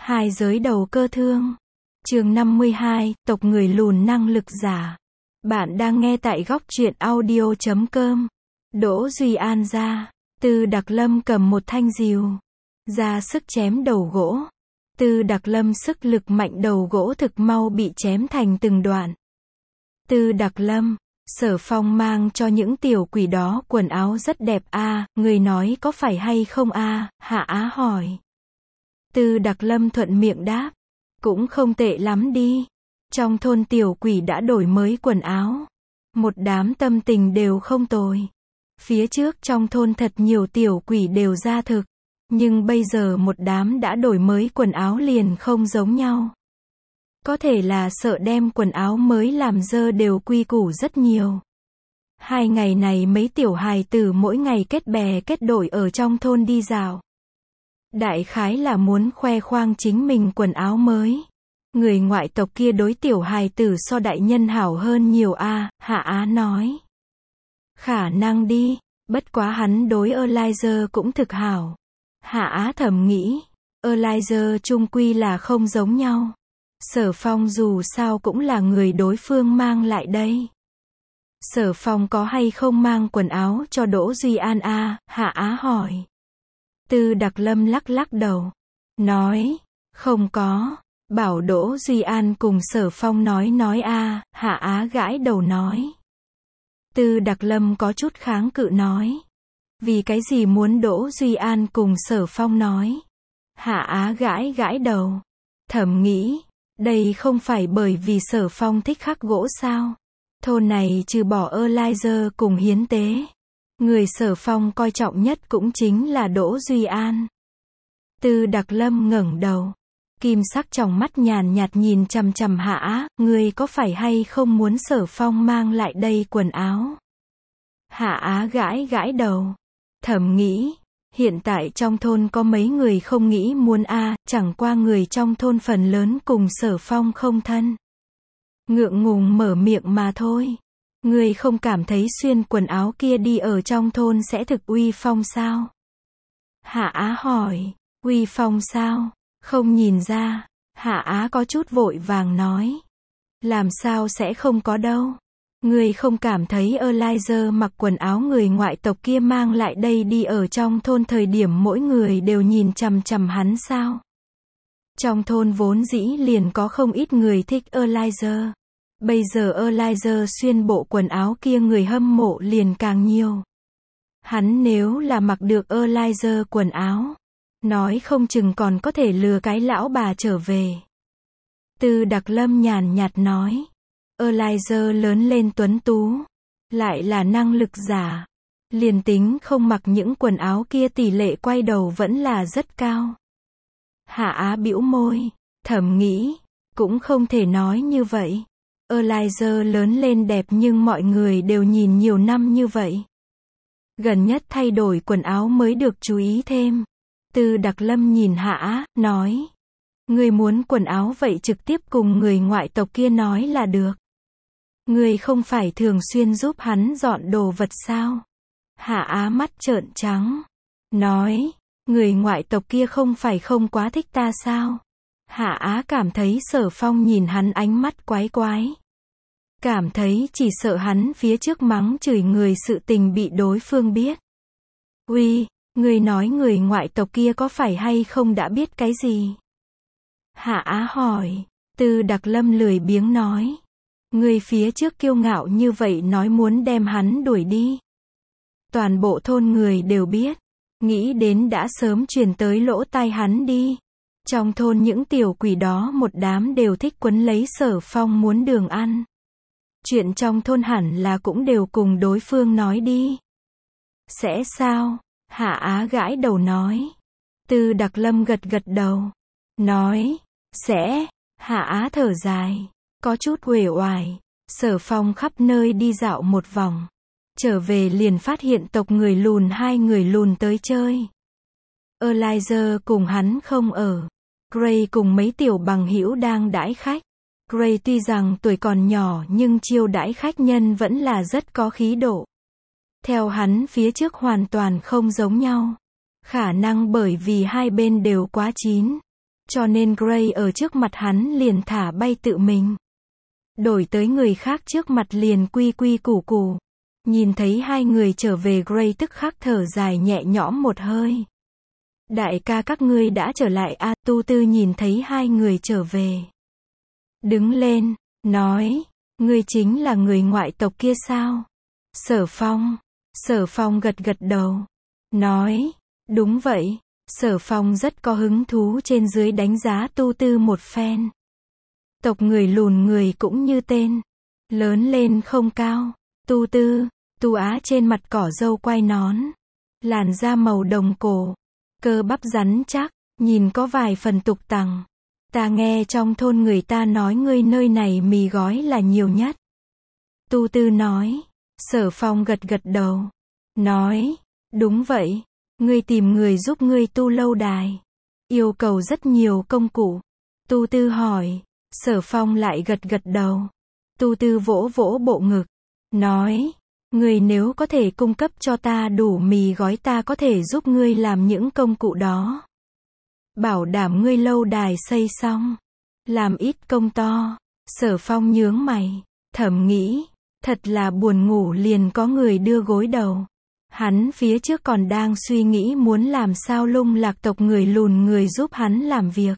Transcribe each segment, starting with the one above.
Hai giới đầu cơ thương. Chương 52, tộc người lùn năng lực giả. Bạn đang nghe tại góc truyện audio.com. Đỗ Duy An ra. Tư Đặc Lâm cầm một thanh rìu, ra sức chém đầu gỗ. Tư Đặc Lâm sức lực mạnh, đầu gỗ thực mau bị chém thành từng đoạn. Tư Đặc Lâm, Sở Phong mang cho những tiểu quỷ đó quần áo rất đẹp a, người nói có phải hay không a? Hạ Á hỏi. Tư Đặc Lâm thuận miệng đáp, cũng không tệ lắm đi. Trong thôn tiểu quỷ đã đổi mới quần áo, một đám tâm tình đều không tồi. Phía trước trong thôn thật nhiều tiểu quỷ đều ra thực, nhưng bây giờ một đám đã đổi mới quần áo liền không giống nhau. Có thể là sợ đem quần áo mới làm dơ đều quy củ rất nhiều. 2 ngày này mấy tiểu hài tử mỗi ngày kết bè kết đội ở trong thôn đi dạo. Đại khái là muốn khoe khoang chính mình quần áo mới. Người ngoại tộc kia đối tiểu hài tử so đại nhân hảo hơn nhiều a, Hạ Á nói. Khả năng đi, bất quá hắn đối Elijah cũng thực hảo. Hạ Á thầm nghĩ, Elijah chung quy là không giống nhau. Sở Phong dù sao cũng là người đối phương mang lại đây. Sở Phong có hay không mang quần áo cho Đỗ Duy An a? Hạ Á hỏi. Tư Đặc Lâm lắc lắc đầu, nói, không có, bảo Đỗ Duy An cùng Sở Phong nói a. Hạ Á gãi đầu nói. Tư Đặc Lâm có chút kháng cự nói, vì cái gì muốn Đỗ Duy An cùng Sở Phong nói? Hạ Á gãi đầu, thầm nghĩ, đây không phải bởi vì Sở Phong thích khắc gỗ sao? Thôn này trừ bỏ Elijah cùng hiến tế, người Sở Phong coi trọng nhất cũng chính là Đỗ Duy An. Tư Đặc Lâm ngẩng đầu, kim sắc trong mắt nhàn nhạt nhìn chằm chằm Hạ Á, ngươi có phải hay không muốn Sở Phong mang lại đây quần áo? Hạ Á gãi đầu, thầm nghĩ, hiện tại trong thôn có mấy người không nghĩ muốn a, chẳng qua người trong thôn phần lớn cùng Sở Phong không thân. Ngượng ngùng mở miệng mà thôi. Ngươi không cảm thấy xuyên quần áo kia đi ở trong thôn sẽ thực uy phong sao? Hạ Á hỏi, uy phong sao? Không nhìn ra. Hạ Á có chút vội vàng nói. Làm sao sẽ không có đâu? Ngươi không cảm thấy Elijah mặc quần áo người ngoại tộc kia mang lại đây đi ở trong thôn thời điểm mỗi người đều nhìn chằm chằm hắn sao? Trong thôn vốn dĩ liền có không ít người thích Elijah. Bây giờ Elijah xuyên bộ quần áo kia người hâm mộ liền càng nhiều. Hắn nếu là mặc được Elijah quần áo, nói không chừng còn có thể lừa cái lão bà trở về. Tư Đặc Lâm nhàn nhạt nói. Elijah lớn lên tuấn tú, lại là năng lực giả. Liền tính không mặc những quần áo kia tỷ lệ quay đầu vẫn là rất cao. Hạ Á bĩu môi, thầm nghĩ, cũng không thể nói như vậy. Elijah lớn lên đẹp nhưng mọi người đều nhìn nhiều năm như vậy. Gần nhất thay đổi quần áo mới được chú ý thêm. Tư Đặc Lâm nhìn Hạ Á, nói. Ngươi muốn quần áo vậy trực tiếp cùng người ngoại tộc kia nói là được. Ngươi không phải thường xuyên giúp hắn dọn đồ vật sao? Hạ Á mắt trợn trắng, nói, người ngoại tộc kia không phải không quá thích ta sao? Hạ Á cảm thấy Sở Phong nhìn hắn ánh mắt quái quái. Cảm thấy chỉ sợ hắn phía trước mắng chửi người sự tình bị đối phương biết. Uy, ngươi nói người ngoại tộc kia có phải hay không đã biết cái gì? Hạ Á hỏi. Tư Đặc Lâm lười biếng nói. Ngươi phía trước kiêu ngạo như vậy nói muốn đem hắn đuổi đi. Toàn bộ thôn người đều biết. Nghĩ đến đã sớm truyền tới lỗ tai hắn đi. Trong thôn những tiểu quỷ đó một đám đều thích quấn lấy Sở Phong muốn đường ăn. Chuyện trong thôn hẳn là cũng đều cùng đối phương nói đi. Sẽ sao? Hạ Á gãi đầu nói. Tư Đặc Lâm gật đầu. Nói. Sẽ. Hạ Á thở dài. Có chút uể oải. Sở Phong khắp nơi đi dạo một vòng. Trở về liền phát hiện tộc người lùn 2 người lùn tới chơi. Elijah cùng hắn không ở. Gray cùng mấy tiểu bằng hữu đang đãi khách. Gray tuy rằng tuổi còn nhỏ nhưng chiêu đãi khách nhân vẫn là rất có khí độ. Theo hắn phía trước hoàn toàn không giống nhau. Khả năng bởi vì hai bên đều quá chín. Cho nên Gray ở trước mặt hắn liền thả bay tự mình. Đổi tới người khác trước mặt liền quy quy củ củ. Nhìn thấy hai người trở về Gray tức khắc thở dài nhẹ nhõm một hơi. Đại ca các ngươi đã trở lại à, Tu Tư nhìn thấy hai người trở về. Đứng lên, nói, ngươi chính là người ngoại tộc kia sao? Sở Phong gật gật đầu. Nói, đúng vậy. Sở Phong rất có hứng thú trên dưới đánh giá Tu Tư một phen. Tộc người lùn người cũng như tên. Lớn lên không cao. Tu Tư, Tu Á trên mặt cỏ râu quai nón. Làn da màu đồng cổ. Cơ bắp rắn chắc, nhìn có vài phần tục tằng. Ta nghe trong thôn người ta nói ngươi nơi này mì gói là nhiều nhất. Tu Tư nói. Sở Phong gật gật đầu. Nói, đúng vậy. Ngươi tìm người giúp ngươi tu lâu đài. Yêu cầu rất nhiều công cụ. Tu Tư hỏi. Sở Phong lại gật gật đầu. Tu Tư vỗ vỗ bộ ngực. Nói, ngươi nếu có thể cung cấp cho ta đủ mì gói ta có thể giúp ngươi làm những công cụ đó. Bảo đảm ngươi lâu đài xây xong. Làm ít công to. Sở Phong nhướng mày. Thầm nghĩ, thật là buồn ngủ liền có người đưa gối đầu. Hắn phía trước còn đang suy nghĩ muốn làm sao Lung Lạc tộc người lùn người giúp hắn làm việc.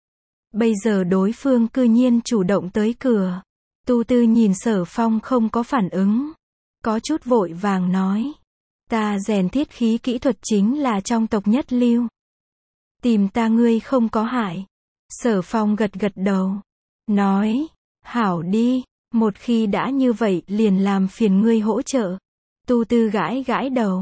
Bây giờ đối phương cư nhiên chủ động tới cửa. Tu Tư nhìn Sở Phong không có phản ứng. Có chút vội vàng nói. Ta rèn thiết khí kỹ thuật chính là trong tộc nhất lưu. Tìm ta ngươi không có hại. Sở Phong gật gật đầu. Nói, hảo đi, một khi đã như vậy liền làm phiền ngươi hỗ trợ. Tu Tư gãi gãi đầu.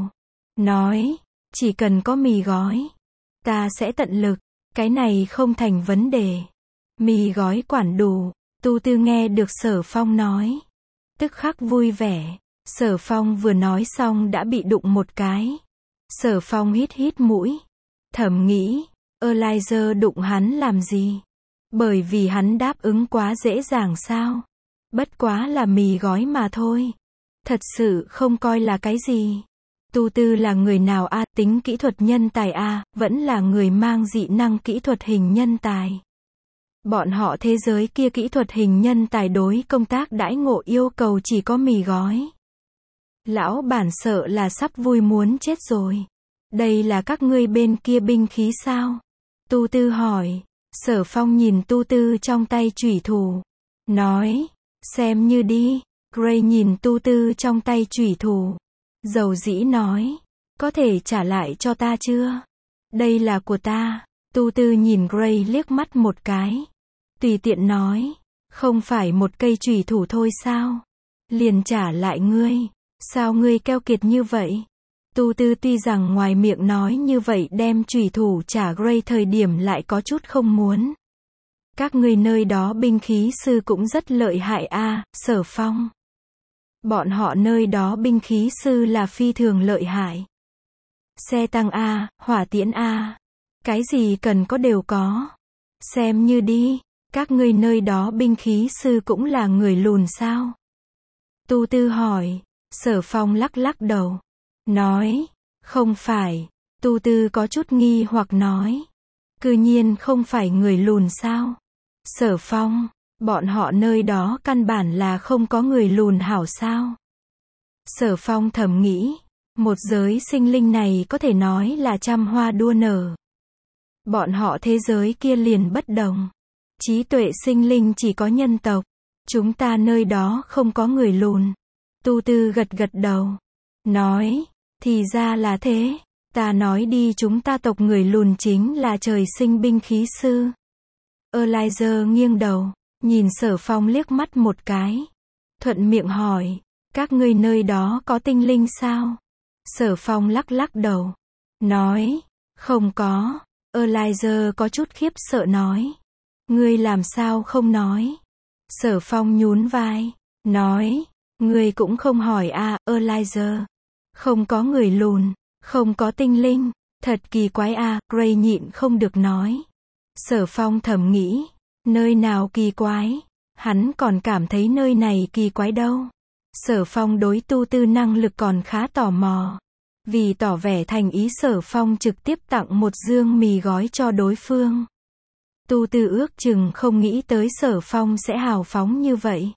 Nói, chỉ cần có mì gói. Ta sẽ tận lực, cái này không thành vấn đề. Mì gói quản đủ. Tu Tư nghe được Sở Phong nói. Tức khắc vui vẻ. Sở Phong vừa nói xong đã bị đụng một cái. Sở Phong hít hít mũi. Thầm nghĩ, Elijah đụng hắn làm gì? Bởi vì hắn đáp ứng quá dễ dàng sao? Bất quá là mì gói mà thôi. Thật sự không coi là cái gì. Tu Tư là người nào a, tính kỹ thuật nhân tài a, vẫn là người mang dị năng kỹ thuật hình nhân tài. Bọn họ thế giới kia kỹ thuật hình nhân tài đối công tác đãi ngộ yêu cầu chỉ có mì gói. Lão bản sợ là sắp vui muốn chết rồi. Đây là các ngươi bên kia binh khí sao? Tu Tư hỏi. Sở Phong nhìn Tu Tư trong tay chủy thủ. Nói, xem như đi. Gray nhìn Tu Tư trong tay chủy thủ. Dầu dĩ nói, có thể trả lại cho ta chưa? Đây là của ta. Tu Tư nhìn Gray liếc mắt một cái. Tùy tiện nói, không phải một cây chủy thủ thôi sao? Liền trả lại ngươi. Sao ngươi keo kiệt như vậy? Tu Tư tuy rằng ngoài miệng nói như vậy đem chủy thủ trả Gray thời điểm lại có chút không muốn. Các ngươi nơi đó binh khí sư cũng rất lợi hại a, Sở Phong. Bọn họ nơi đó binh khí sư là phi thường lợi hại. Xe tăng a, hỏa tiễn a, cái gì cần có đều có. Xem như đi, các ngươi nơi đó binh khí sư cũng là người lùn sao? Tu Tư hỏi. Sở Phong lắc lắc đầu. Nói, không phải. Tu Tư có chút nghi hoặc nói. Cư nhiên không phải người lùn sao? Sở Phong, bọn họ nơi đó căn bản là không có người lùn hảo sao? Sở Phong thầm nghĩ, một giới sinh linh này có thể nói là trăm hoa đua nở. Bọn họ thế giới kia liền bất đồng. Trí tuệ sinh linh chỉ có nhân tộc. Chúng ta nơi đó không có người lùn. Tu Tư gật gật đầu. Nói, thì ra là thế. Ta nói đi, chúng ta tộc người lùn chính là trời sinh binh khí sư. Elijah nghiêng đầu, nhìn Sở Phong liếc mắt một cái. Thuận miệng hỏi, các ngươi nơi đó có tinh linh sao? Sở Phong lắc lắc đầu. Nói, không có. Elijah có chút khiếp sợ nói. Ngươi làm sao không nói? Sở Phong nhún vai. Nói, ngươi cũng không hỏi a, Elijah. Không có người lùn, không có tinh linh. Thật kỳ quái a, Gray nhịn không được nói. Sở Phong thầm nghĩ, nơi nào kỳ quái? Hắn còn cảm thấy nơi này kỳ quái đâu. Sở Phong đối Tu Tư năng lực còn khá tò mò. Vì tỏ vẻ thành ý Sở Phong trực tiếp tặng một dương mì gói cho đối phương. Tu Tư ước chừng không nghĩ tới Sở Phong sẽ hào phóng như vậy.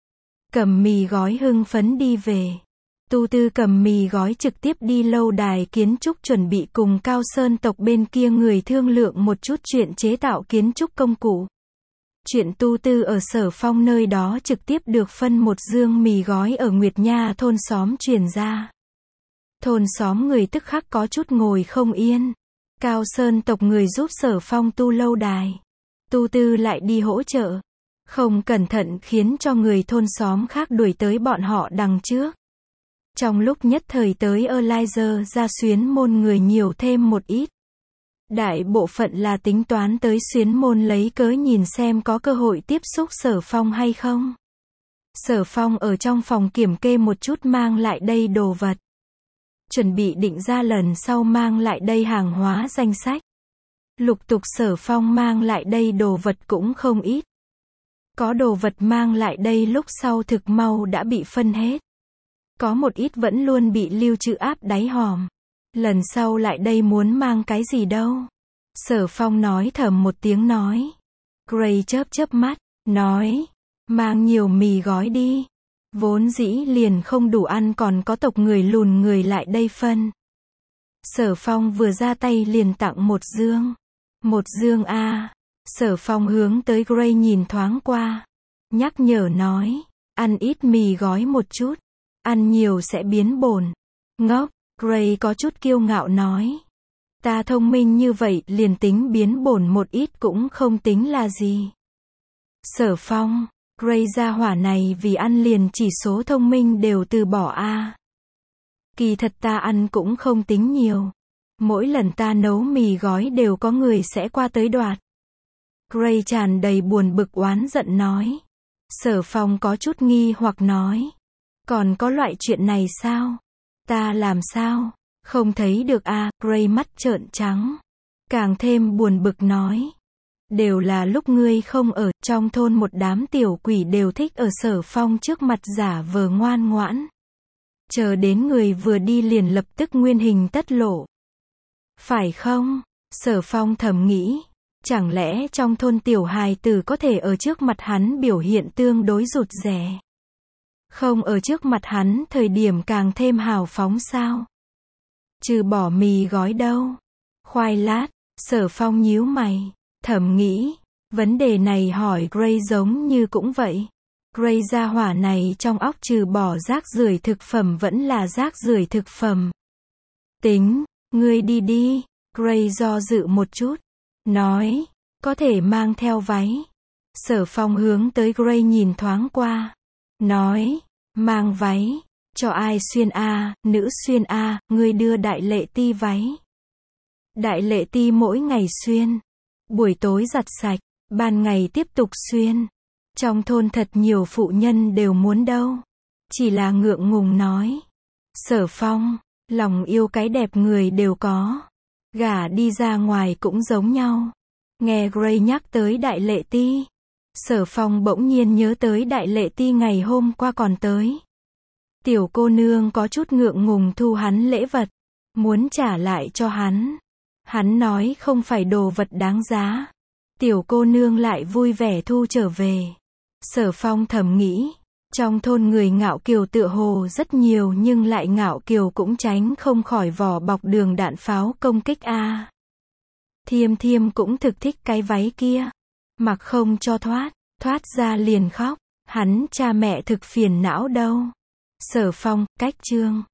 Cầm mì gói hưng phấn đi về. Tu Tư cầm mì gói trực tiếp đi lâu đài kiến trúc chuẩn bị cùng Cao Sơn tộc bên kia người thương lượng một chút chuyện chế tạo kiến trúc công cụ. Chuyện Tu Tư ở Sở Phong nơi đó trực tiếp được phân một dương mì gói ở Nguyệt Nha thôn xóm truyền ra. Thôn xóm người tức khắc có chút ngồi không yên. Cao Sơn tộc người giúp Sở Phong tu lâu đài. Tu Tư lại đi hỗ trợ. Không cẩn thận khiến cho người thôn xóm khác đuổi tới bọn họ đằng trước. Trong lúc nhất thời tới Erlanger ra xuyến môn người nhiều thêm một ít. Đại bộ phận là tính toán tới xuyến môn lấy cớ nhìn xem có cơ hội tiếp xúc Sở Phong hay không. Sở Phong ở trong phòng kiểm kê một chút mang lại đây đồ vật. Chuẩn bị định ra lần sau mang lại đây hàng hóa danh sách. Lục tục Sở Phong mang lại đây đồ vật cũng không ít. Có đồ vật mang lại đây lúc sau thực mau đã bị phân hết. Có một ít vẫn luôn bị lưu trữ áp đáy hòm. Lần sau lại đây muốn mang cái gì đâu. Sở Phong nói thầm một tiếng nói. Gray chớp chớp mắt, nói. Mang nhiều mì gói đi. Vốn dĩ liền không đủ ăn còn có tộc người lùn người lại đây phân. Sở Phong vừa ra tay liền tặng một dương. Một dương a. Sở Phong hướng tới Gray nhìn thoáng qua. Nhắc nhở nói. Ăn ít mì gói một chút. Ăn nhiều sẽ biến bổn. Ngốc, Gray có chút kiêu ngạo nói. Ta thông minh như vậy liền tính biến bổn một ít cũng không tính là gì. Sở Phong, Gray gia hỏa này vì ăn liền chỉ số thông minh đều từ bỏ a. Kỳ thật ta ăn cũng không tính nhiều. Mỗi lần ta nấu mì gói đều có người sẽ qua tới đoạt. Gray tràn đầy buồn bực oán giận nói. Sở Phong có chút nghi hoặc nói. Còn có loại chuyện này sao? Ta làm sao? Không thấy được a. Gray mắt trợn trắng. Càng thêm buồn bực nói. Đều là lúc ngươi không ở, trong thôn một đám tiểu quỷ đều thích ở Sở Phong trước mặt giả vờ ngoan ngoãn. Chờ đến người vừa đi liền lập tức nguyên hình tất lộ. Phải không? Sở Phong thầm nghĩ. Chẳng lẽ trong thôn tiểu hài tử có thể ở trước mặt hắn biểu hiện tương đối rụt rè? Không ở trước mặt hắn thời điểm càng thêm hào phóng sao? Trừ bỏ mì gói đâu? Khoai lát, Sở Phong nhíu mày, thầm nghĩ. Vấn đề này hỏi Gray giống như cũng vậy. Gray gia hỏa này trong óc trừ bỏ rác rưởi thực phẩm vẫn là rác rưởi thực phẩm. Tính, ngươi đi đi. Gray do dự một chút. Nói, có thể mang theo váy. Sở Phong hướng tới Gray nhìn thoáng qua. Nói, mang váy, cho ai xuyên a, nữ xuyên a, ngươi đưa Đại Lệ Ti váy. Đại Lệ Ti mỗi ngày xuyên, buổi tối giặt sạch, ban ngày tiếp tục xuyên. Trong thôn thật nhiều phụ nhân đều muốn đâu. Chỉ là ngượng ngùng nói. Sở Phong, lòng yêu cái đẹp người đều có. Gả đi ra ngoài cũng giống nhau. Nghe Gray nhắc tới Đại Lệ Ti. Sở Phong bỗng nhiên nhớ tới Đại Lệ Ti ngày hôm qua còn tới. Tiểu cô nương có chút ngượng ngùng thu hắn lễ vật. Muốn trả lại cho hắn. Hắn nói không phải đồ vật đáng giá. Tiểu cô nương lại vui vẻ thu trở về. Sở Phong thầm nghĩ. Trong thôn người ngạo kiều tựa hồ rất nhiều nhưng lại ngạo kiều cũng tránh không khỏi vỏ bọc đường đạn pháo công kích a. Thiêm Thiêm cũng thực thích cái váy kia. Mặc không cho thoát ra liền khóc. Hắn cha mẹ thực phiền não đâu. Sở Phong, cách chương